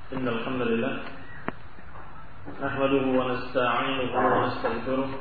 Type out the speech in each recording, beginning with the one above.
إن الحمد لله نحمده ونستعينه ونستغفره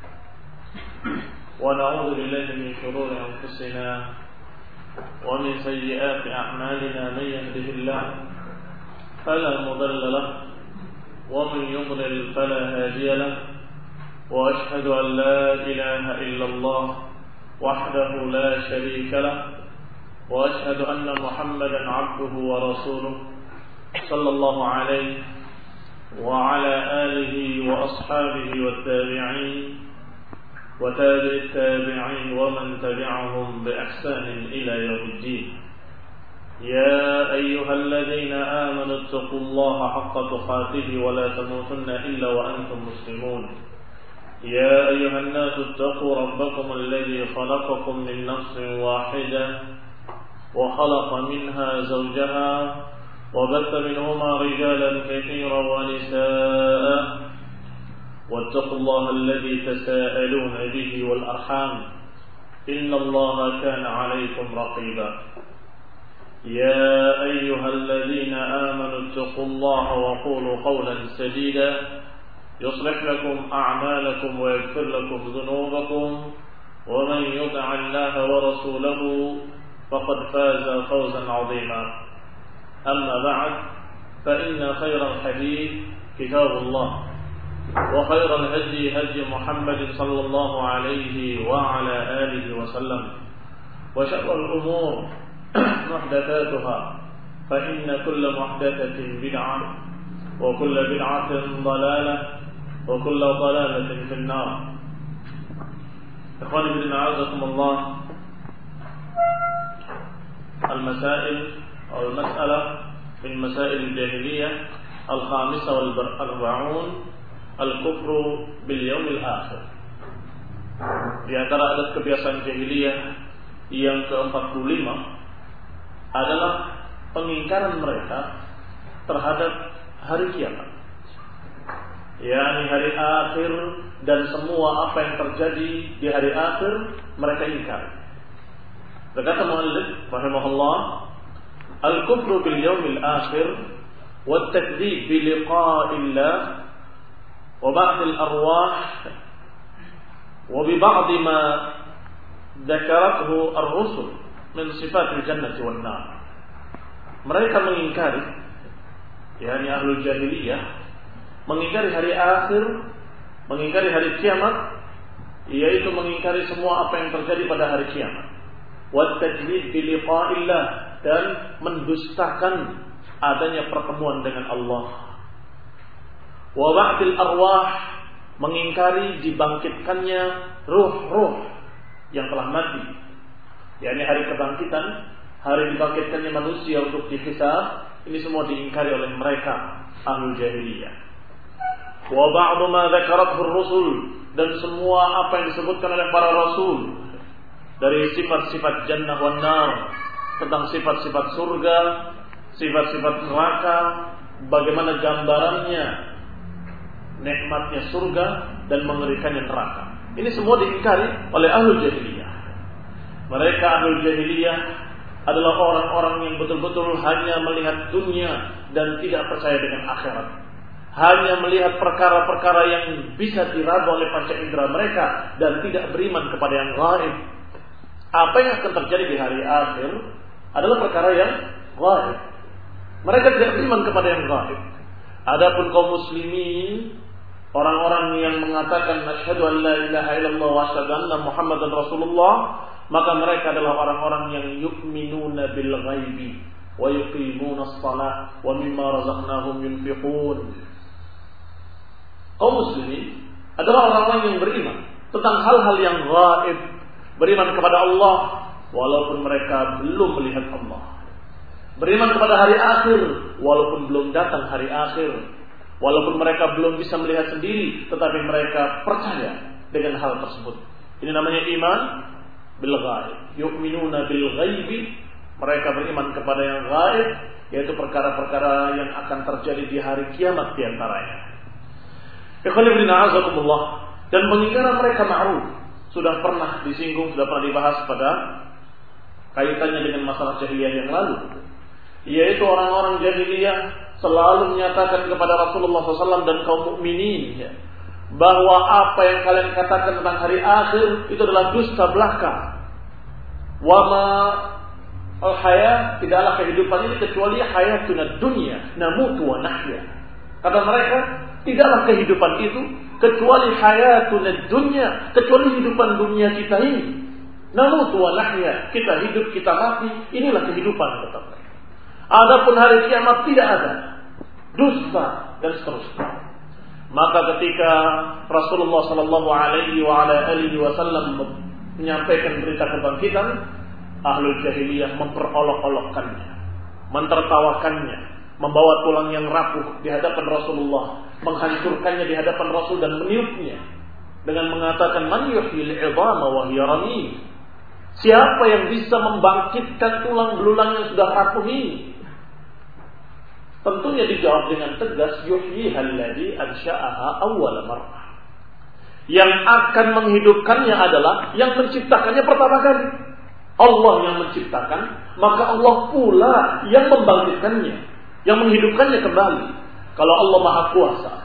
ونعوذ بالله من شرور أنفسنا ومن سيئات أعمالنا. من يهده الله فلا مضل له ومن يضلل فلا هادي له، وأشهد أن لا إله إلا الله وحده لا شريك له، وأشهد أن محمدا عبده ورسوله صلى الله عليه وعلى آله وأصحابه والتابعين وتابع التابعين ومن تبعهم بإحسان إلى يوم الدين. يا أيها الذين آمنوا اتقوا الله حق تقاته ولا تموتن إلا وأنتم مسلمون. يا أيها الناس اتقوا ربكم الذي خلقكم من نفس واحدة وخلق منها زوجها وبث منهما رجالا كثيرا ونساء، واتقوا الله الذي تساءلون به والأرحام إن الله كان عليكم رقيبا. يا أيها الذين آمنوا اتقوا الله وقولوا قولا سديدا يصلح لكم أعمالكم ويغفر لكم ذنوبكم، ومن يطع الله ورسوله فقد فاز فوزا عظيما. أما بعد، فإن خير الحديث كتاب الله، وخير الهدي هدي محمد صلى الله عليه وعلى آله وسلم، وشر الأمور محدثاتها، فإن كل محدثة بدعة، وكل بدعة ضلالة، وكل ضلالة في النار. إخواني بالله أعزكم الله، المسائل أو المسألة من مسائل الجاهلية الخامسة والأربعون الكفر باليوم الآخر. Di antara adat kebiasaan jahiliyah yang ke-45 adalah pengingkaran mereka terhadap hari kiamat, yakni hari akhir, dan semua apa yang terjadi di hari akhir mereka ingkar. Berkata muallif rahimahullah, al-kufru bil yaumil akhir wa at-takdzib bi liqa'illah wa ba'd al-arwah wa bi ba'd ma dzakarathu ar-rusul min sifat al-jannah wan nar. Mereka mengingkari, yakni ahlul jahiliyah, mengingkari hari akhir, mengingkari hari kiamat, yaitu mengingkari semua apa yang terjadi pada hari kiamat. Wa at-takdzib bi liqa'illah, dan mendustakan adanya pertemuan dengan Allah. Wa ba'dil arwah, mengingkari dibangkitkannya ruh-ruh yang telah mati, yakni hari kebangkitan, hari dibangkitkannya manusia untuk dihisab. Ini semua diingkari oleh mereka ahlul jahiliyah. Wa ba'du ma dzakarathu ar-rusul, dan semua apa yang disebutkan oleh para rasul dari sifat-sifat jannah wan nar, tentang sifat-sifat surga, sifat-sifat neraka, bagaimana gambarannya nikmatnya surga dan mengerikannya neraka. Ini semua diingkari oleh ahlul jahiliyah. Mereka ahlul jahiliyah adalah orang-orang yang betul-betul hanya melihat dunia dan tidak percaya dengan akhirat. Hanya melihat perkara-perkara yang bisa diraba oleh panca indera mereka dan tidak beriman kepada yang gaib. Apa yang akan terjadi di hari akhir adalah perkara yang gaib. Mereka tidak beriman kepada yang gaib. Adapun kaum muslimin, orang-orang yang mengatakan asyhadu an la ilaha illallah wa asyhadu anna muhammadan rasulullah, maka mereka adalah orang-orang yang yu'minuna bil ghaibi wa yuqimuna as-salah wa mimma razaqnahum yunfiqun. Kaum muslimin adalah orang-orang yang beriman tentang hal-hal yang gaib, beriman kepada Allah walaupun mereka belum melihat Allah, beriman kepada hari akhir walaupun belum datang hari akhir, walaupun mereka belum bisa melihat sendiri, tetapi mereka percaya dengan hal tersebut. Ini namanya iman bil ghaib. Yu'minuna bil ghaibi, mereka beriman kepada yang gaib, yaitu perkara-perkara yang akan terjadi di hari kiamat di antaranya. Ikhwan fillah a'azakumullah, dan pengingkaran mereka ma'ruf, sudah pernah disinggung, sudah pernah dibahas pada kaitannya dengan masalah jahiliyah yang lalu, yaitu orang-orang jahiliyah selalu menyatakan kepada Rasulullah SAW dan kaum mukminin ya, bahwa apa yang kalian katakan tentang hari akhir itu adalah dusta belaka. Wama al-hayat, tidaklah kehidupan ini kecuali hayatuna dunya namutu wa nahya. Kata mereka, tidaklah kehidupan itu kecuali hayatuna dunya, kecuali kehidupan dunia kita ini. Namutu wa nahya, kita hidup, kita mati, inilah kehidupan kata mereka. Adapun hari kiamat tidak ada, dusta dan seterusnya. Maka ketika Rasulullah sallallahu alaihi wasallam menyampaikan berita kebangkitan, ahlul jahiliyah memperolok-olokkannya, mentertawakannya, membawa tulang yang rapuh di hadapan Rasulullah, menghancurkannya di hadapan Rasul dan meniupnya dengan mengatakan, man yuhyil 'idhama wa hiya ramim. Siapa yang bisa membangkitkan tulang belulang yang sudah rapuh ini? Tentunya dijawab dengan tegas, yuhyihal ladzi ansha'aha awwal marrah. Yang akan menghidupkannya adalah yang menciptakannya pertama kali. Allah yang menciptakan, maka Allah pula yang membangkitkannya, yang menghidupkannya kembali. Kalau Allah Maha Kuasa,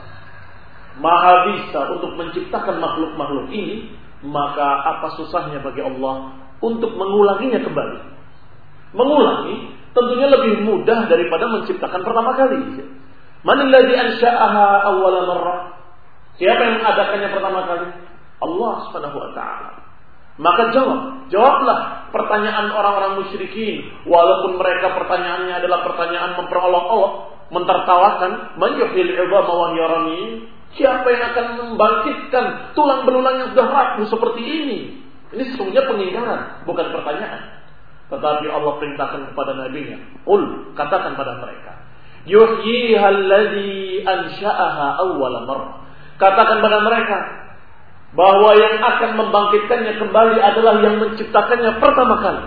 Maha bisa untuk menciptakan makhluk-makhluk ini, maka apa susahnya bagi Allah untuk mengulanginya kembali? Mengulangi tentunya lebih mudah daripada menciptakan pertama kali. Man alladzi ansha'aha awwal marrah? Siapa yang mengadakannya pertama kali? Allah Subhanahu wa taala. Maka jawablah pertanyaan orang-orang musyrikin, walaupun mereka pertanyaannya adalah pertanyaan memperolok-olok, mentertawakan, man yuhyil 'idhama wa hiya ramim? Siapa yang akan membangkitkan tulang belulang yang sudah rapuh seperti ini? Ini sesungguhnya pengingkaran, bukan pertanyaan. Tetapi Allah perintahkan kepada nabinya, qul, katakan pada mereka, yuhyihal ladzi ansha'aha awwal marrah. Katakan pada mereka bahwa yang akan membangkitkannya kembali adalah yang menciptakannya pertama kali.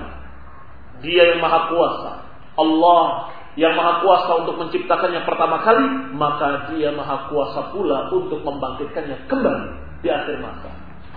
Dia yang Maha Kuasa, Allah yang Maha Kuasa untuk menciptakannya pertama kali, maka Dia Maha Kuasa pula untuk membangkitkannya kembali di akhir masa.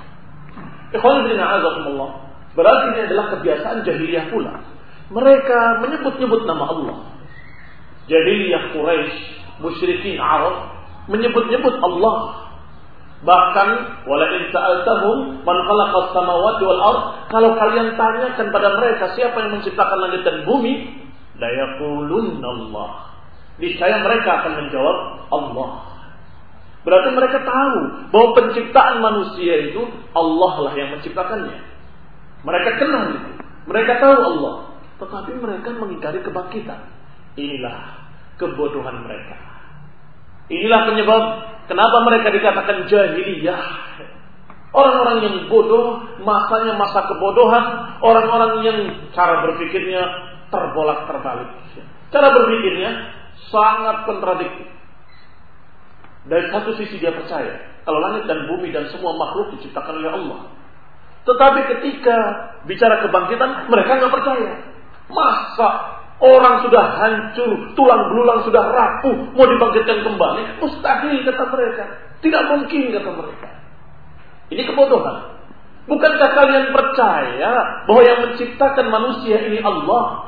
Ikhwan fillah, azakumullah. Berarti ini adalah kebiasaan jahiliyah pula. Mereka menyebut-nyebut nama Allah. Jahiliyah Quraisy, musyrikin Arab menyebut-nyebut Allah. Bahkan wala in sa'altahum man khalaqas samawati wal ard, kalau kalian tanyakan pada mereka siapa yang menciptakan langit dan bumi, la yaqulunna Allah. Niscaya mereka akan menjawab Allah. Berarti mereka tahu bahwa penciptaan manusia itu Allah lah yang menciptakannya. Mereka kenal itu, mereka tahu Allah, tetapi mereka mengingkari kebangkitan. Inilah kebodohan mereka. Inilah penyebab kenapa mereka dikatakan jahiliyah. Orang-orang yang bodoh, masanya masa kebodohan, orang-orang yang cara berpikirnya terbolak-terbalik. Cara berpikirnya sangat kontradiktif. Dari satu sisi dia percaya kalau langit dan bumi dan semua makhluk diciptakan oleh Allah. Tetapi ketika bicara kebangkitan, mereka nggak percaya. Masa orang sudah hancur, tulang belulang sudah rapuh, mau dibangkitkan kembali? Mustahil kata mereka. Tidak mungkin kata mereka. Ini kebodohan. Bukankah kalian percaya bahwa yang menciptakan manusia ini Allah?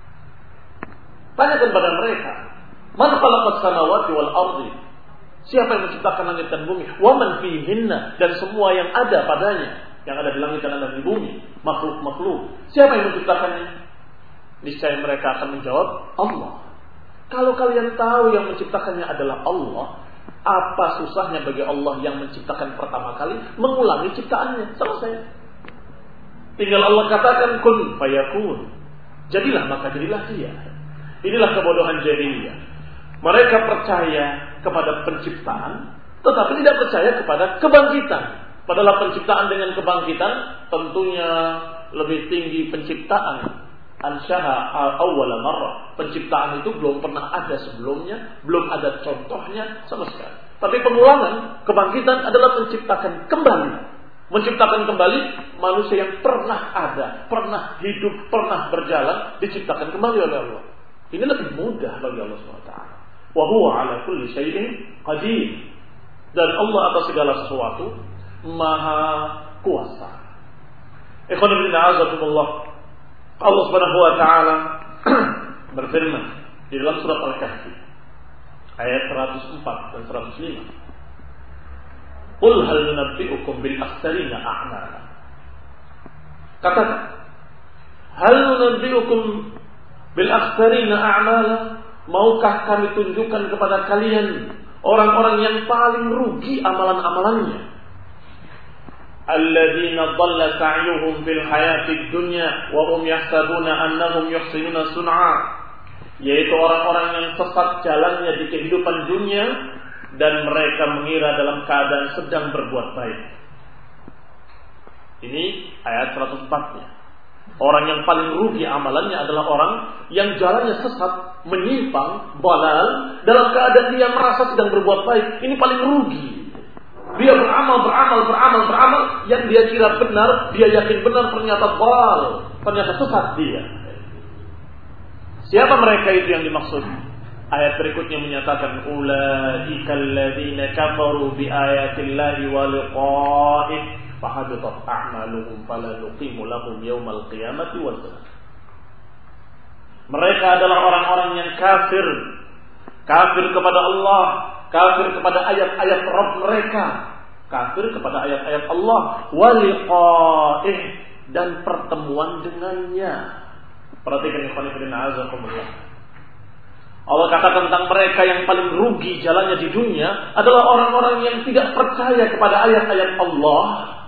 Tanyakan pada mereka. Man khalaqas samawati wal ardi? Siapa yang menciptakan langit dan bumi? Wa man fihinna, dan semua yang ada padanya. Yang ada di langit dan ada di bumi, makhluk-makhluk. Siapa yang menciptakannya? Niscaya mereka akan menjawab Allah. Kalau kalian tahu yang menciptakannya adalah Allah, apa susahnya bagi Allah yang menciptakan pertama kali mengulangi ciptaannya? Selesai. Tinggal Allah katakan kun fayakun. Jadilah maka jadilah dia. Inilah kebodohan jahiliyah. Mereka percaya kepada penciptaan, tetapi tidak percaya kepada kebangkitan. Padahal penciptaan dengan kebangkitan tentunya lebih tinggi penciptaan. Ansyaha awwal marrah. Penciptaan itu belum pernah ada sebelumnya, belum ada contohnya sama sekali. Tapi pengulangan, kebangkitan adalah menciptakan kembali. Menciptakan kembali manusia yang pernah ada, pernah hidup, pernah berjalan, diciptakan kembali oleh Allah. Ini lebih mudah bagi Allah SWT. Wa huwa ala kulli syai'in qadir. Dan Allah atas segala sesuatu Maha Kuasa. Ikhwan fillah, azakumullah. Allah Subhanahu wa taala berfirman di dalam surat Al-Kahfi ayat 104 dan 105. Qul hal nunabbi'ukum bil akhsarina a'mala. Katakan, hal nunabbi'ukum bil akhsarina a'mala, maukah kami tunjukkan kepada kalian orang-orang yang paling rugi amalan-amalannya? Alladzina dhalla sa'yuhum fil hayatid dunya wa hum yahsabuna annahum yuhsinuna sun'a, yaitu orang-orang yang sesat jalannya di kehidupan dunia dan mereka mengira dalam keadaan sedang berbuat baik. Ini ayat 104-nya. Orang yang paling rugi amalannya adalah orang yang jalannya sesat, menyimpang, balal, dalam keadaan dia merasa sedang berbuat baik. Ini paling rugi. Dia beramal, yang dia kira benar, dia yakin benar, ternyata balal, ternyata sesat dia. Siapa mereka itu yang dimaksud? Ayat berikutnya menyatakan, ulaikal ladzina kafaru bi ayatillahi wa liqa'ihi fahabitat a'maluhum fala nuqimu lahum yaumal qiyamati wazna. Mereka adalah orang-orang yang kafir kepada Allah, kafir kepada ayat-ayat Rabb mereka, kafir kepada ayat-ayat Allah, wa liqa'ihi, dan pertemuan dengannya. Perhatikan ikhwan fillah azakumullah. Allah katakan tentang mereka yang paling rugi jalannya di dunia adalah orang-orang yang tidak percaya kepada ayat-ayat Allah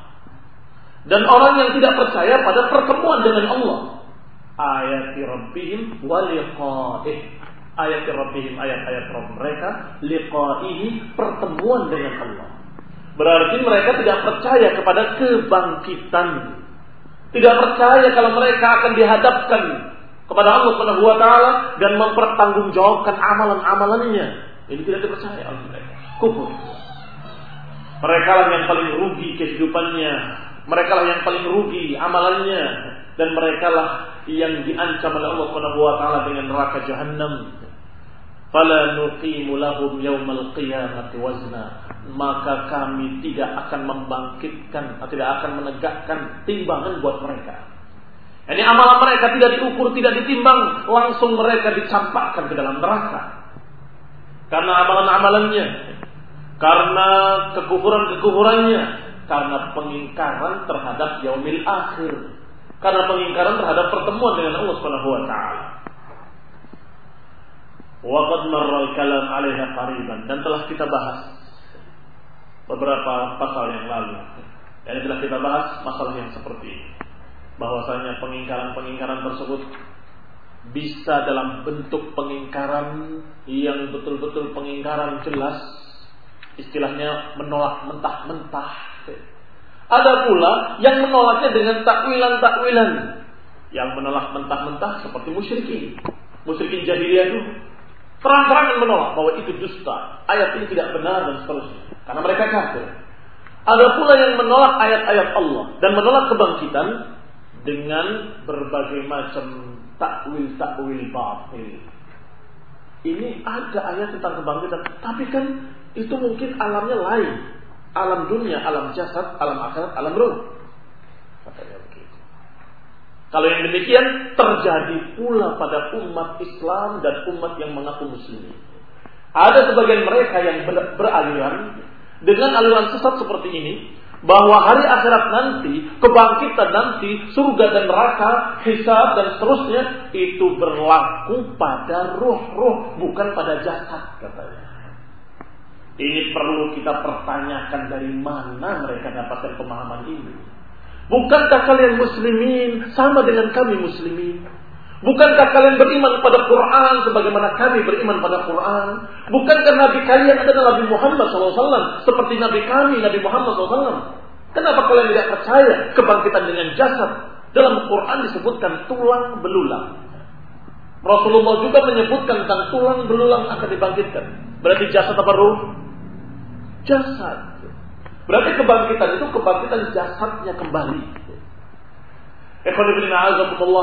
dan orang yang tidak percaya pada pertemuan dengan Allah. Ayat Rabbihim wa liqa'ihi, ayat Rabbihim, ayat-ayat Rabb mereka, liqa'ihi, pertemuan dengan Allah. Berarti mereka tidak percaya kepada kebangkitan, tidak percaya kalau mereka akan dihadapkan kepada Allah Subhanahu wa taala dan mempertanggungjawabkan amalan-amalannya. Ini tidak dipercaya oleh mereka. Kufur. Mereka lah yang paling rugi kehidupannya, mereka lah yang paling rugi amalannya, dan mereka lah yang diancam oleh Allah Subhanahu wa taala dengan neraka jahanam. Fala nuqimu lahum yaumal qiyamati wazna, maka kami tidak akan membangkitkan, tidak akan menegakkan timbangan buat mereka. Ini amalan mereka tidak diukur, tidak ditimbang, langsung mereka dicampakkan ke dalam neraka. Karena amalan-amalannya, karena kekufuran-kekufurannya, karena pengingkaran terhadap yaumil akhir, karena pengingkaran terhadap pertemuan dengan Allah Subhanahu wa taala. Wa qad marra al-kalam 'alaiha qariban, dan telah kita bahas beberapa pasal yang lalu. Dan telah kita bahas masalah yang seperti ini, bahwasanya pengingkaran-pengingkaran tersebut bisa dalam bentuk pengingkaran yang betul-betul pengingkaran jelas, istilahnya menolak mentah-mentah. Ada pula yang menolaknya dengan takwilan-takwilan, yang menolak mentah-mentah seperti musyrikin jahiliyah itu terang-terangan menolak bahwa itu dusta, ayat ini tidak benar dan seterusnya, karena mereka kafir. Ada pula yang menolak ayat-ayat Allah dan menolak kebangkitan dengan berbagai macam takwil batil. Ini ada ayat tentang kebangkitan, tapi kan itu mungkin alamnya lain, alam dunia, alam jasad, alam akhirat, alam ruh. Katanya begitu. Kalau yang demikian terjadi pula pada umat Islam dan umat yang mengaku muslim. Ada sebagian mereka yang beraliran dengan aliran sesat seperti ini, bahwa hari akhirat nanti, kebangkitan nanti, surga dan neraka, hisab dan seterusnya, itu berlaku pada ruh-ruh, bukan pada jasad, katanya. Ini perlu kita pertanyakan dari mana mereka dapatkan pemahaman ini. Bukankah kalian muslimin sama dengan kami muslimin? Bukankah kalian beriman pada Quran sebagaimana kami beriman pada Quran? Bukankah Nabi kalian adalah Nabi Muhammad SAW seperti Nabi kami, Nabi Muhammad SAW? Kenapa kalian tidak percaya kebangkitan dengan jasad? Dalam Quran disebutkan tulang belulang. Rasulullah juga menyebutkan tentang tulang belulang akan dibangkitkan. Berarti jasad apa ruh? Jasad. Berarti kebangkitan itu kebangkitan jasadnya kembali. Ikhwan fillah a'azakumullah.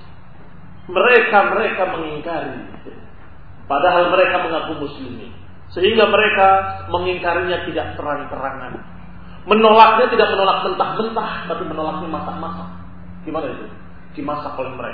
Mereka mengingkari, padahal mereka mengaku muslimin, sehingga mereka mengingkarinya tidak terang-terangan. Menolaknya tidak menolak mentah-mentah, tapi menolaknya masak-masak. Gimana itu? Dimasak oleh mereka.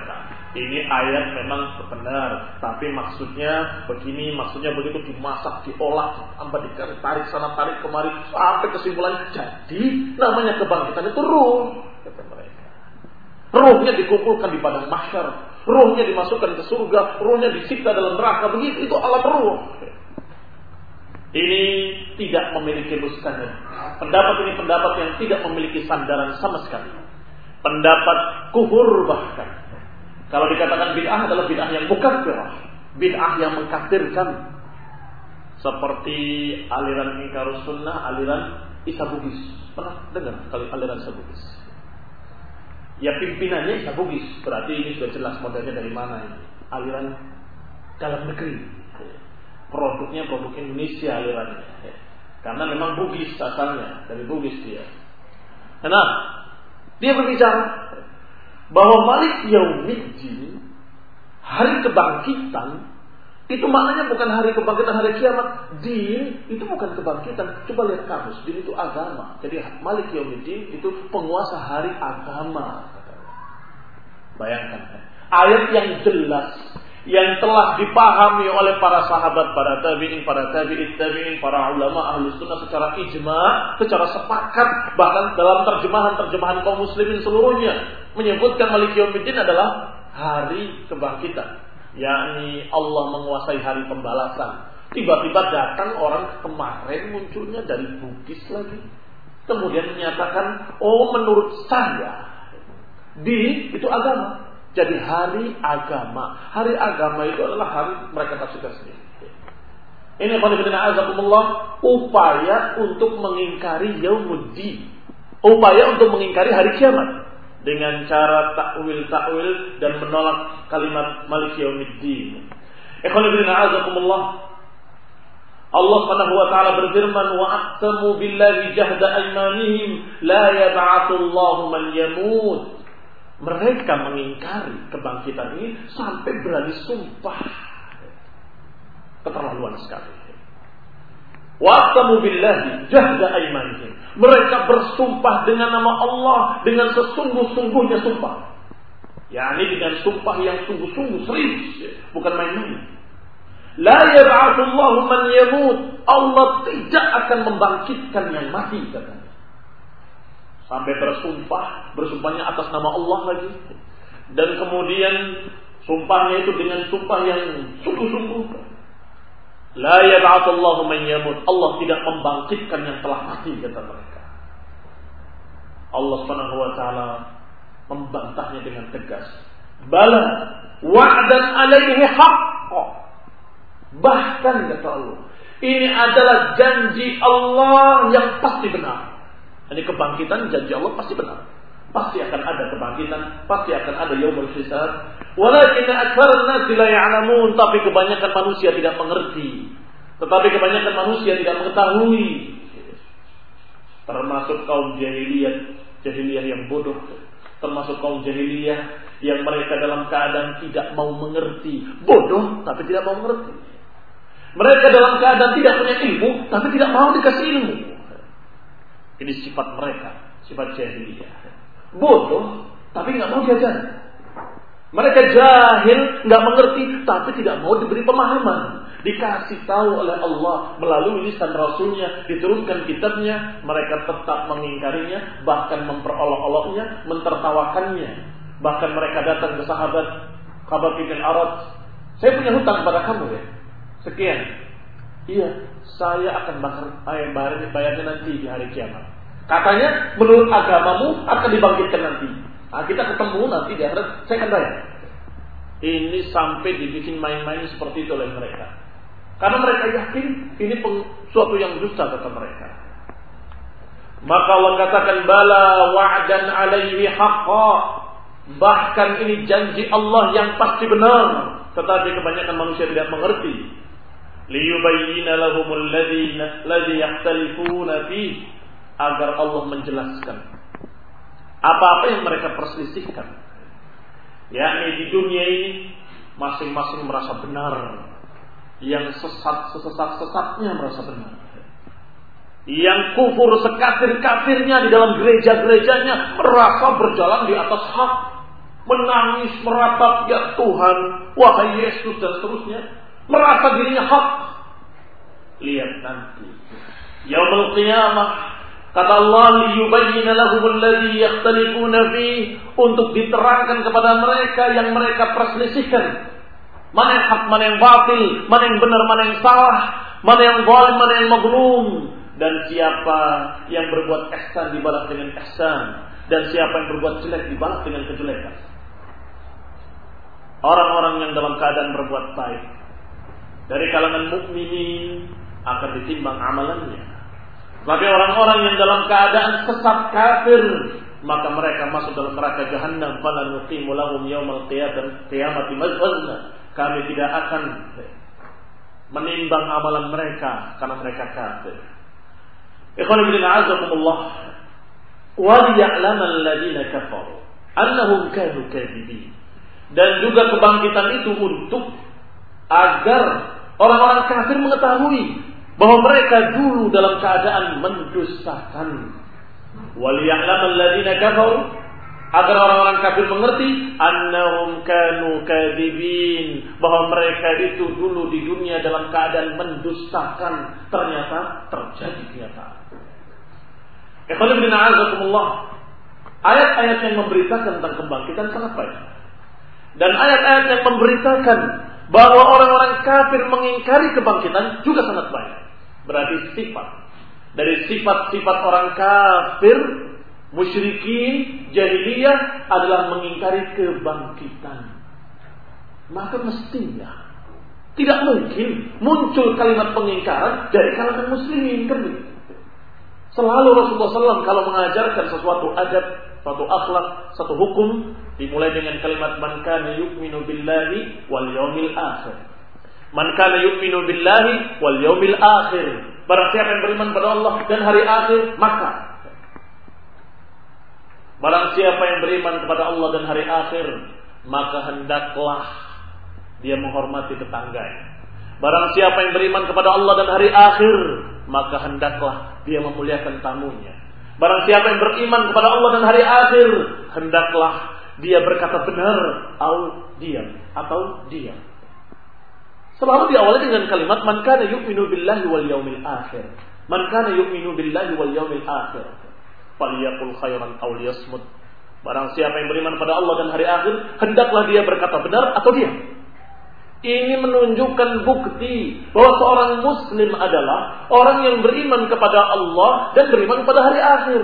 Ini ayat memang benar, tapi maksudnya begini, maksudnya begitu, dimasak, diolah, sampai ditarik sana tarik kemari sampai kesimpulan. Jadi namanya kebangkitan itu ruh, kata mereka. Ruhnya dikumpulkan di padang mahsyar, ruhnya dimasukkan ke surga, ruhnya disiksa dalam neraka, begitu, itu alam ruh. Ini tidak memiliki mustahil. Pendapat ini pendapat yang tidak memiliki sandaran sama sekali. Pendapat kufur bahkan. Kalau dikatakan bid'ah adalah bid'ah yang mukaffirah, bid'ah yang mengkafirkan. Seperti aliran Inkarus Sunnah, aliran Isa Bugis. Pernah dengar kali aliran Isa Bugis? Ya pimpinannya Isa Bugis. Berarti ini sudah jelas modelnya dari mana ini. Aliran dalam negeri. Produknya produk Indonesia alirannya. Karena memang Bugis asalnya, dari Bugis dia. Nah, dia berbicara bahwa Malik Yaumiddin, hari kebangkitan, itu maknanya bukan hari kebangkitan, hari kiamat. Din itu bukan kebangkitan. Coba lihat kamus, din itu agama. Jadi Malik Yaumiddin itu penguasa hari agama. Bayangkan, ayat yang jelas, yang telah dipahami oleh para sahabat, para tabi'in, para tabi'it tabi'in, para ulama ahli sunnah secara ijma', secara sepakat, bahkan dalam terjemahan-terjemahan kaum muslimin seluruhnya menyebutkan Malik Yaumiddin adalah hari kebangkitan, yakni Allah menguasai hari pembalasan. Tiba-tiba datang orang kemarin munculnya dari Bugis lagi, kemudian menyatakan, oh menurut saya din itu agama. Jadi hari agama. Hari agama itu adalah hari mereka tafsirkan sendiri. Ini upaya untuk mengingkari yaumuddin. Upaya untuk mengingkari hari kiamat. Dengan cara takwil dan menolak kalimat Malik Yaumiddin. Allah Subhanahu wa taala berfirman, wa aqsamu billahi jahda aymanihim la yab'atsullahu man yamut. Mereka mengingkari kebangkitan ini sampai berani sumpah. Keterlaluan sekali. Wa'tamu billahi jahda aymanihim. Mereka bersumpah dengan nama Allah dengan sesungguh-sungguhnya sumpah. yakni dengan sumpah yang sungguh-sungguh serius, bukan main-main. La yab'atsullahu man yamut. Allah tidak akan membangkitkan yang mati, katanya. Sampai bersumpahnya atas nama Allah lagi. Dan kemudian sumpahnya itu dengan sumpah yang sungguh-sungguh. La yab'atsullahu man yamut. Allah tidak membangkitkan yang telah mati, kata mereka. Allah Subhanahu wa taala membantahnya dengan tegas. Bala wa'dan 'alaihi haqq. Bahkan kata Allah, ini adalah janji Allah yang pasti benar. Ini kebangkitan, janji Allah pasti benar. Pasti akan ada kebangkitan, pasti akan ada yaumul hisab. Walakin aktsarun nasi la ya'lamun, tapi kebanyakan manusia tidak mengerti. Tetapi kebanyakan manusia tidak mengetahui. Termasuk kaum jahiliyah yang bodoh, termasuk kaum jahiliyah yang mereka dalam keadaan tidak mau mengerti. Bodoh tapi tidak mau mengerti. Mereka dalam keadaan tidak punya ilmu tapi tidak mau dikasih ilmu. Ini sifat mereka, sifat jahiliyah. Bodoh tapi nggak mau diajar. Mereka jahil, nggak mengerti tapi tidak mau diberi pemahaman. Dikasih tahu oleh Allah melalui lisan Rasulnya, diturunkan kitabnya, mereka tetap mengingkarinya, bahkan memperolok-oloknya, mentertawakannya. Bahkan mereka datang ke sahabat Khabbab bin Arat, saya punya hutang pada kamu ya, sekian. Iya, saya akan bayarnya nanti di hari kiamat. Katanya menurut agamamu akan dibangkitkan nanti. Nah, kita ketemu nanti di akhirat, saya akan bayar. Ini sampai dibikin main-main seperti itu oleh mereka. Karena mereka yakin ini suatu yang dusta, kata mereka. Maka Allah katakan bala wa'dan 'alaihi haqqa. Bahkan ini janji Allah yang pasti benar, tetapi kebanyakan manusia tidak mengerti. Liyubayyina lahumul ladzi yakhtalifuna fihi, agar Allah menjelaskan apa-apa yang mereka perselisihkan. Yakni di dunia ini masing-masing merasa benar. Yang sesat-sesatnya merasa benar. Yang kufur sekafir-kafirnya di dalam gereja-gerejanya merasa berjalan di atas hak. menangis, meratap, ya Tuhan, wahai Yesus, dan seterusnya, merasa dirinya hak. Lihat nanti, yaumul qiyamah, kata Allah, liyubayyina lahum alladhi yakhtalifuna fihi, untuk diterangkan kepada mereka yang mereka perselisihkan. Mana yang hak, mana yang batil, mana yang benar, mana yang salah, mana yang zalim, mana yang mazlum, dan siapa yang berbuat ihsan dibalas dengan ihsan, dan siapa yang berbuat jelek dibalas dengan kejelekan. Orang-orang yang dalam keadaan berbuat baik dari kalangan mukminin akan ditimbang amalannya. Tapi orang-orang yang dalam keadaan sesat kafir, maka mereka masuk dalam neraka jahannam. Fala nuqimu lahum yaumal qiyamati mazwazna. Kami tidak akan menimbang amalan mereka karena mereka kafir. Ikhwan fillah a'azzakumullah. Wa liya'lamal ladzina kafaru annahum kanu kadhibin. Dan juga kebangkitan itu untuk agar orang-orang kafir mengetahui bahwa mereka dulu dalam keadaan mendustakan. Waliya'lamal ladzina kafaru, agar orang-orang kafir mengerti annahum kanu kadzibin, bahwa mereka itu dulu di dunia dalam keadaan mendustakan, ternyata terjadi kenyataan. Ikhwan fillah a'azzakumullah. Ayat-ayat yang memberitakan tentang kebangkitan sangat banyak. Dan ayat-ayat yang memberitakan bahwa orang-orang kafir mengingkari kebangkitan juga sangat banyak. Berarti sifat dari sifat-sifat orang kafir, musyrikin, jahiliyah adalah mengingkari kebangkitan. Maka mestinya tidak mungkin muncul kalimat pengingkaran dari kalangan muslimin, kan begitu? Selalu Rasulullah SAW kalau mengajarkan sesuatu adab, suatu akhlak, satu hukum, dimulai dengan kalimat man kana yu'minu billahi wal yaumil akhir. Man kana yu'minu billahi wal yaumil akhir. Barang siapa yang beriman pada Allah dan hari akhir, maka barang siapa yang beriman kepada Allah dan hari akhir, maka hendaklah dia menghormati tetangganya. Barang siapa yang beriman kepada Allah dan hari akhir, maka hendaklah dia memuliakan tamunya. Barang siapa yang beriman kepada Allah dan hari akhir, hendaklah dia berkata benar atau diam. Selalu diawali dengan kalimat man kana yu'minu billahi wal yaumil akhir. Man kana yu'minu billahi wal yaumil akhir, falyaqul khairan aw liyasmut. Barang siapa yang beriman pada Allah dan hari akhir, hendaklah dia berkata benar atau diam. Ini menunjukkan bukti bahwa seorang muslim adalah orang yang beriman kepada Allah dan beriman kepada hari akhir.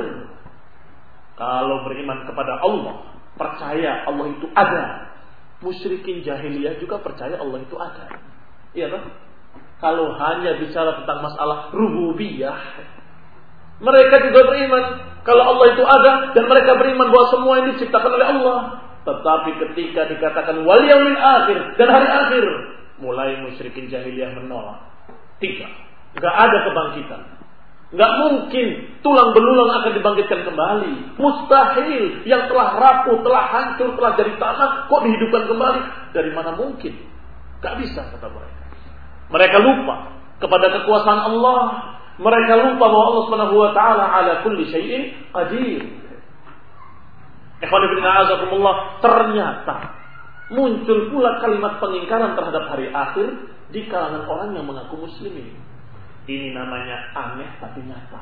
Kalau beriman kepada Allah, percaya Allah itu ada. Musyrikin jahiliyah juga percaya Allah itu ada. Iya kan? Kalau hanya bicara tentang masalah rububiyah, mereka juga beriman kalau Allah itu ada, dan mereka beriman bahwa semua ini diciptakan oleh Allah. Tetapi ketika dikatakan wal yaumil akhir dan hari akhir, mulai musyrikin jahiliyah menolak. Tidak, enggak ada kebangkitan. Enggak mungkin tulang belulang akan dibangkitkan kembali. Mustahil. Yang telah rapuh, telah hancur, telah jadi tanah kok dihidupkan kembali? Dari mana mungkin? Enggak bisa, kata mereka. Mereka lupa kepada kekuasaan Allah. Mereka lupa bahwa Allah Subhanahu wa taala ala kulli syai'in qadir. Ikhwan fillah a'azakumullah, ternyata muncul pula kalimat pengingkaran terhadap hari akhir di kalangan orang yang mengaku muslimin. Ini namanya aneh tapi nyata.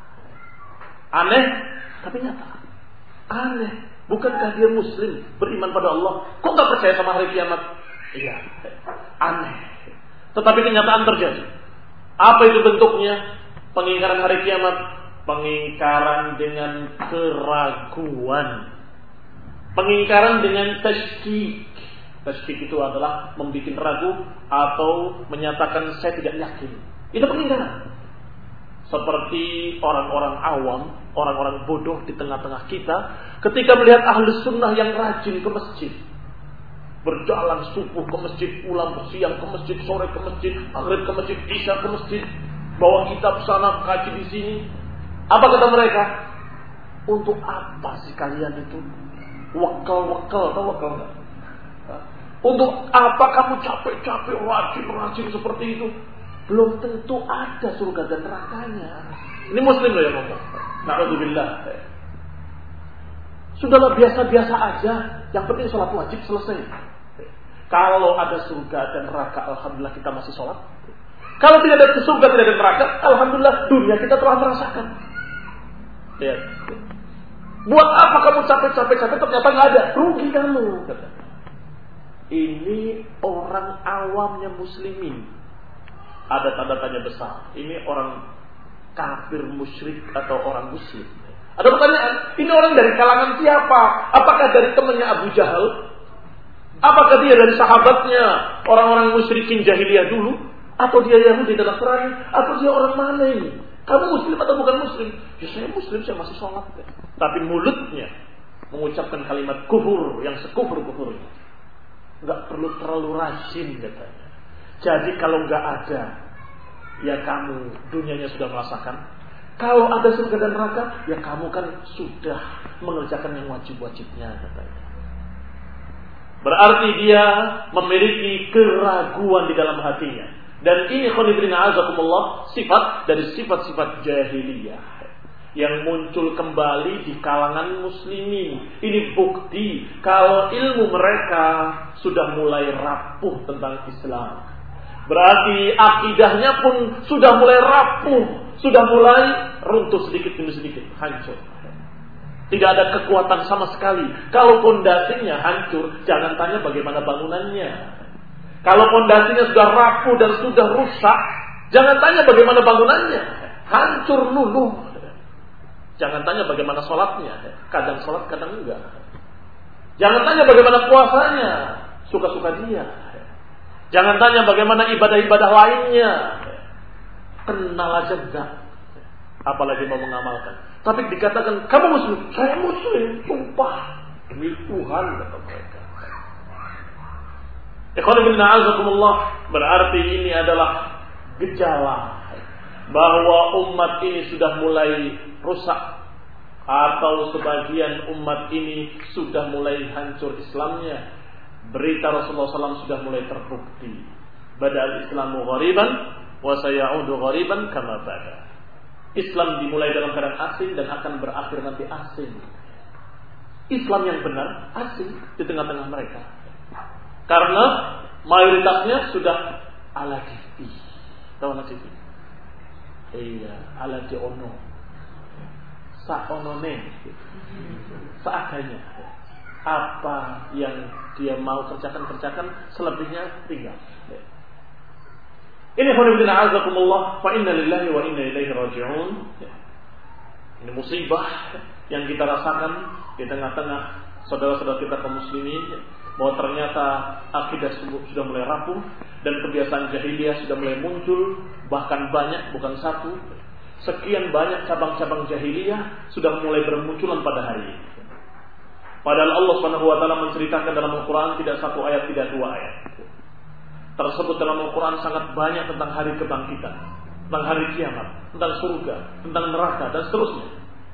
Aneh tapi nyata. Aneh. Bukankah dia muslim, beriman pada Allah, kok gak percaya sama hari kiamat? Iya. Aneh. Tetapi kenyataan terjadi. Apa itu bentuknya? Pengingkaran hari kiamat. Pengingkaran dengan keraguan. Pengingkaran dengan tasydid. Tasydid itu adalah membuat ragu atau menyatakan saya tidak yakin. Itu pengingkaran. Seperti orang-orang awam, orang-orang bodoh di tengah-tengah kita, ketika melihat ahli sunnah yang rajin ke masjid, berjalan subuh ke masjid, pulang siang ke masjid, sore ke masjid, maghrib ke masjid, isya ke masjid, bawa kitab sana, kaji di sini. Apa kata mereka? Untuk apa sih kalian itu? Wakal-wakal, tahu wakal enggak? Untuk apa kamu capek-capek rajin seperti itu? Belum tentu ada surga dan nerakanya. Ini muslim loh yang ngomong. Na'udzubillah. Sudahlah biasa-biasa aja. Yang penting sholat wajib selesai. Kalau ada surga dan neraka, alhamdulillah kita masih sholat. Kalau tidak ada surga, tidak ada neraka, alhamdulillah dunia kita telah merasakan. Ya. Buat apa kamu capek-capek ternyata nggak ada, rugi kamu. Ini orang awamnya muslimin. Ada tanda tanya besar. Ini orang kafir musyrik atau orang muslim. Ada pertanyaan, ini orang dari kalangan siapa? Apakah dari temannya Abu Jahal? Apakah dia dari sahabatnya orang-orang musyrikin jahiliyah dulu? Atau dia Yahudi dan Nasrani? Atau dia orang mana ini? Kamu muslim atau bukan muslim? Ya saya muslim, saya masih sholat. Tapi mulutnya mengucapkan kalimat kufur yang sekufur-kufurnya. Gak perlu terlalu rajin katanya. Jadi kalau gak ada, ya kamu dunianya sudah merasakan. Kalau ada surga dan neraka, ya kamu kan sudah mengerjakan yang wajib-wajibnya katanya. Berarti dia memiliki keraguan di dalam hatinya. Dan ini khonibrin azakumullah, sifat dari sifat-sifat jahiliyah yang muncul kembali di kalangan muslimin. Ini bukti kalau ilmu mereka sudah mulai rapuh tentang Islam. Berarti akidahnya pun sudah mulai rapuh, sudah mulai runtuh sedikit demi sedikit, hancur. Tidak ada kekuatan sama sekali. Kalau pondasinya hancur, jangan tanya bagaimana bangunannya. Kalau pondasinya sudah rapuh dan sudah rusak, jangan tanya bagaimana bangunannya. Hancur luluh. Jangan tanya bagaimana sholatnya. Kadang sholat, kadang enggak. Jangan tanya bagaimana puasanya. Suka-suka dia. Jangan tanya bagaimana ibadah-ibadah lainnya. Kenal aja enggak. Apalagi mau mengamalkan. Tapi dikatakan, kamu muslim. Saya muslim, sumpah. Demi Tuhan, kata mereka. Ikhwanuddin a'azakumullah, berarti ini adalah gejala bahwa umat ini sudah mulai rusak, atau sebagian umat ini sudah mulai hancur Islamnya. Berita Rasulullah SAW sudah mulai terbukti. Badal Islamu ghariban wa sayaudu ghariban kama bada. Islam dimulai dalam keadaan asing dan akan berakhir nanti asing. Islam yang benar asing di tengah-tengah mereka. Karena mayoritasnya sudah ala TV. Tahu ala TV? Iya, ala di ono. Saonone. Seadanya. Apa yang dia mau kerjakan, selebihnya tinggal. Ini khonibdin a'azakumullah, fa inna lillahi wa inna ilaihi raji'un. Ini musibah yang kita rasakan di tengah-tengah saudara-saudara kita kaum muslimin, bahwa ternyata akidah sudah mulai rapuh dan kebiasaan jahiliyah sudah mulai muncul, bahkan banyak, bukan satu. Sekian banyak cabang-cabang jahiliyah sudah mulai bermunculan pada hari ini. Padahal Allah Subhanahu wa taala menceritakan dalam Al-Qur'an tidak satu ayat, tidak dua ayat. Tersebut dalam Al-Quran sangat banyak tentang hari kebangkitan, tentang hari kiamat, tentang surga, tentang neraka dan seterusnya.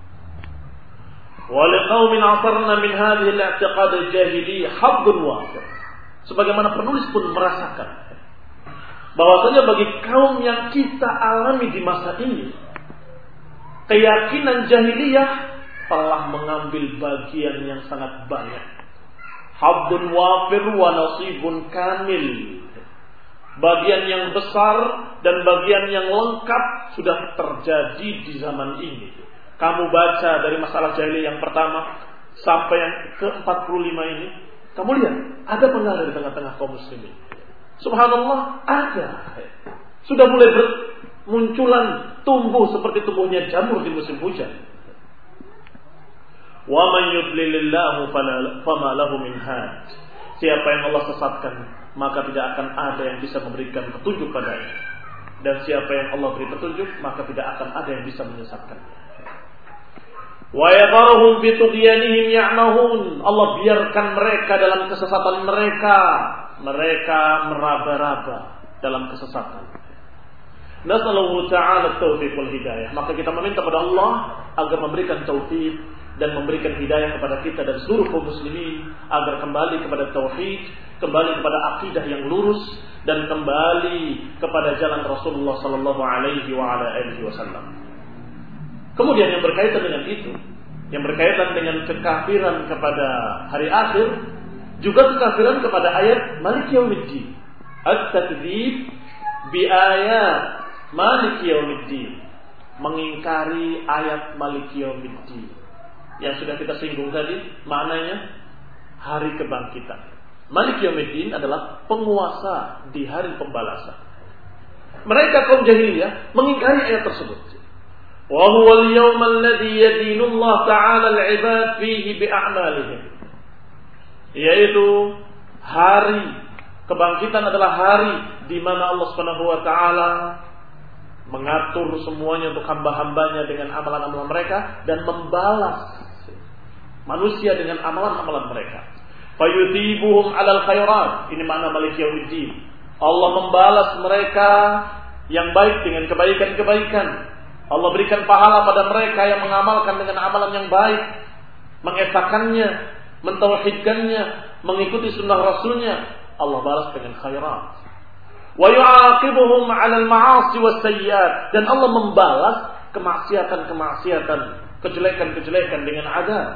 Wa liqaumin 'asarna min hadhihi al-i'tiqad al-jahili haddun wafir. Sebagaimana penulis pun merasakan bahwasanya bagi kaum yang kita alami di masa ini, keyakinan jahiliyah telah mengambil bagian yang sangat banyak. Haddun wafir wa nasibun kamil. Bagian yang besar dan bagian yang lengkap sudah terjadi di zaman ini. Kamu baca dari masalah jahiliyah yang pertama sampai yang ke-45 ini, kamu lihat ada pengaruh di tengah-tengah kaum muslimin. Subhanallah, ada. Sudah mulai bermunculan, tumbuh seperti tumbuhnya jamur di musim hujan. Wa man yudlilillahu fama lahu min had. Siapa yang Allah sesatkan, maka tidak akan ada yang bisa memberikan petunjuk padanya. Dan siapa yang Allah beri petunjuk, maka tidak akan ada yang bisa menyesatkannya. Wa yadharuhum bi tughyanihim ya'mahun. Allah biarkan mereka dalam kesesatan mereka. Mereka meraba-raba dalam kesesatan. Nasallahu ta'ala taufiq wal hidayah. Maka kita meminta kepada Allah agar memberikan taufik dan memberikan hidayah kepada kita dan seluruh kaum muslimin agar kembali kepada tauhid, kembali kepada akidah yang lurus dan kembali kepada jalan Rasulullah sallallahu alaihi wa ala alihi wasallam. Kemudian yang berkaitan dengan itu, yang berkaitan dengan kekafiran kepada hari akhir, juga kekafiran kepada ayat Maliki Yaumiddin. At-takdzib bi ayat Maliki Yaumiddin, mengingkari ayat Maliki Yaumiddin. Yang sudah kita singgung tadi, maknanya hari kebangkitan. Maliki Yaumiddin adalah penguasa di hari pembalasan. Mereka kaum jahiliyah mengingkari ayat tersebut. Wa huwal yawmal ladzi yadinu Allah ta'ala al-'ibad fihi bi a'malihim. Yaitu hari kebangkitan adalah hari di mana Allah Subhanahu wa taala mengatur semuanya untuk hamba-hambanya dengan amalan-amalan mereka dan membalas manusia dengan amalan-amalan mereka. Fayutibuhum 'alal khairat. Ini makna Maliki Yaumiddin. Allah membalas mereka yang baik dengan kebaikan-kebaikan. Allah berikan pahala pada mereka yang mengamalkan dengan amalan yang baik, mengesahkannya, mentauhidkannya, mengikuti sunnah Rasulnya. Allah balas dengan khairat. Wa yu'aqibuhum 'alal ma'asi was-sayyi'at, dan Allah membalas kemaksiatan-kemaksiatan, kejelekan-kejelekan dengan azab.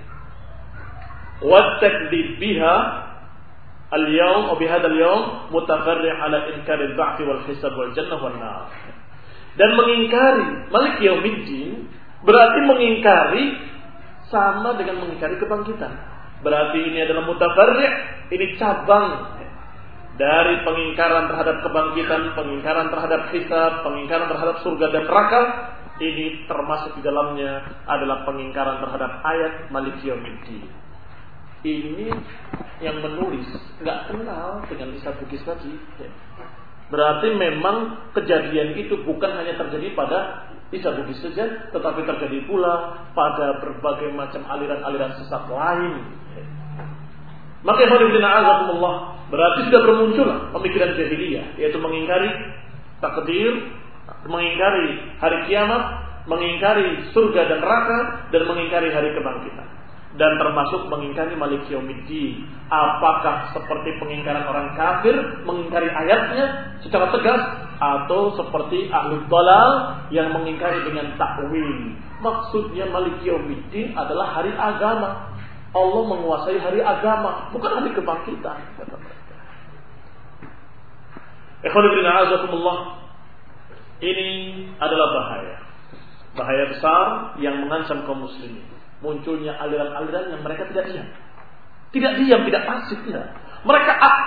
Wa takdzib biha al-yawm wa bihadha al-yawm mutafarri' 'ala inkari al-ba'th wal hisab wal jannah wan nar. Dan mengingkari Maliki Yaumiddin berarti mengingkari sama dengan mengingkari kebangkitan. Berarti ini adalah mutafarri', ini cabang dari pengingkaran terhadap kebangkitan, pengingkaran terhadap hisab, pengingkaran terhadap surga dan neraka. Ini termasuk di dalamnya adalah pengingkaran terhadap ayat Maliki Yaumiddin. Ini yang menulis nggak kenal dengan Isa Bugis tadi. Berarti memang kejadian itu bukan hanya terjadi pada Isa Bugis saja, tetapi terjadi pula pada berbagai macam aliran-aliran sesat lain. Maka Allah, berarti sudah bermunculan pemikiran jahiliyah, yaitu mengingkari takdir, mengingkari hari kiamat, mengingkari surga dan neraka, dan mengingkari hari kebangkitan. Dan termasuk mengingkari Maliki Yaumiddin. Apakah seperti pengingkaran orang kafir, mengingkari ayatnya secara tegas, atau seperti ahlul dhalal yang mengingkari dengan takwil? Maksudnya Maliki Yaumiddin adalah hari agama. Allah menguasai hari agama, bukan hari kebangkitan, kata mereka. Ikhwanuddin a'azakumullah. Ini adalah bahaya besar yang mengancam kaum muslimin. Munculnya aliran-aliran yang mereka tidak diam, tidak pasif, tidak. Mereka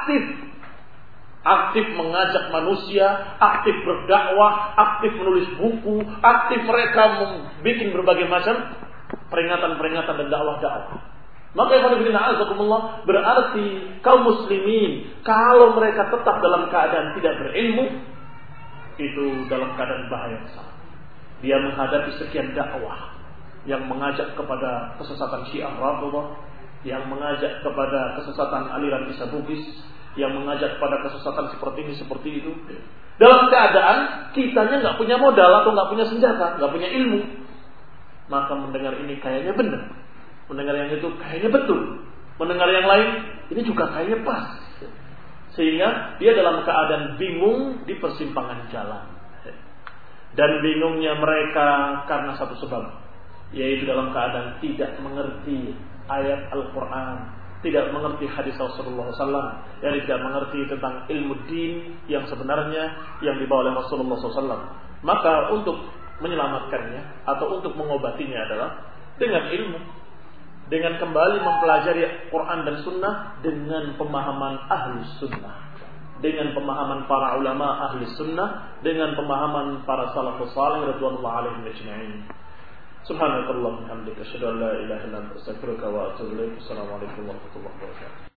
aktif mengajak manusia, aktif berdakwah, aktif menulis buku, aktif mereka membuat berbagai macam peringatan-peringatan dan dakwah-dakwah. Maka berarti kaum muslimin kalau mereka tetap dalam keadaan tidak berilmu, itu dalam keadaan bahaya besar. Dia menghadapi sekian dakwah yang mengajak kepada kesesatan Syiah Rafidhah, yang mengajak kepada kesesatan aliran Isa Bugis, yang mengajak pada kesesatan seperti ini, seperti itu. Dalam keadaan kitanya nggak punya modal atau nggak punya senjata, nggak punya ilmu, maka mendengar ini kayaknya benar, mendengar yang itu kayaknya betul, mendengar yang lain ini juga kayaknya pas, sehingga dia dalam keadaan bingung di persimpangan jalan. Dan bingungnya mereka karena satu sebab, yaitu dalam keadaan tidak mengerti ayat Al-Quran, tidak mengerti hadis Rasulullah SAW, dan tidak mengerti tentang ilmu din yang sebenarnya yang dibawa oleh Rasulullah SAW. Maka untuk menyelamatkannya atau untuk mengobatinya adalah dengan ilmu, dengan kembali mempelajari Quran dan Sunnah dengan pemahaman ahli sunnah, dengan pemahaman para ulama ahli sunnah, dengan pemahaman para salafus salih radhiyallahu alaihim ajma'in. Subhanakallahumma wa bihamdika asyhadu an la ilaha illa anta astaghfiruka wa atubu ilaik. Assalamualaikum warahmatullahi wabarakatuh.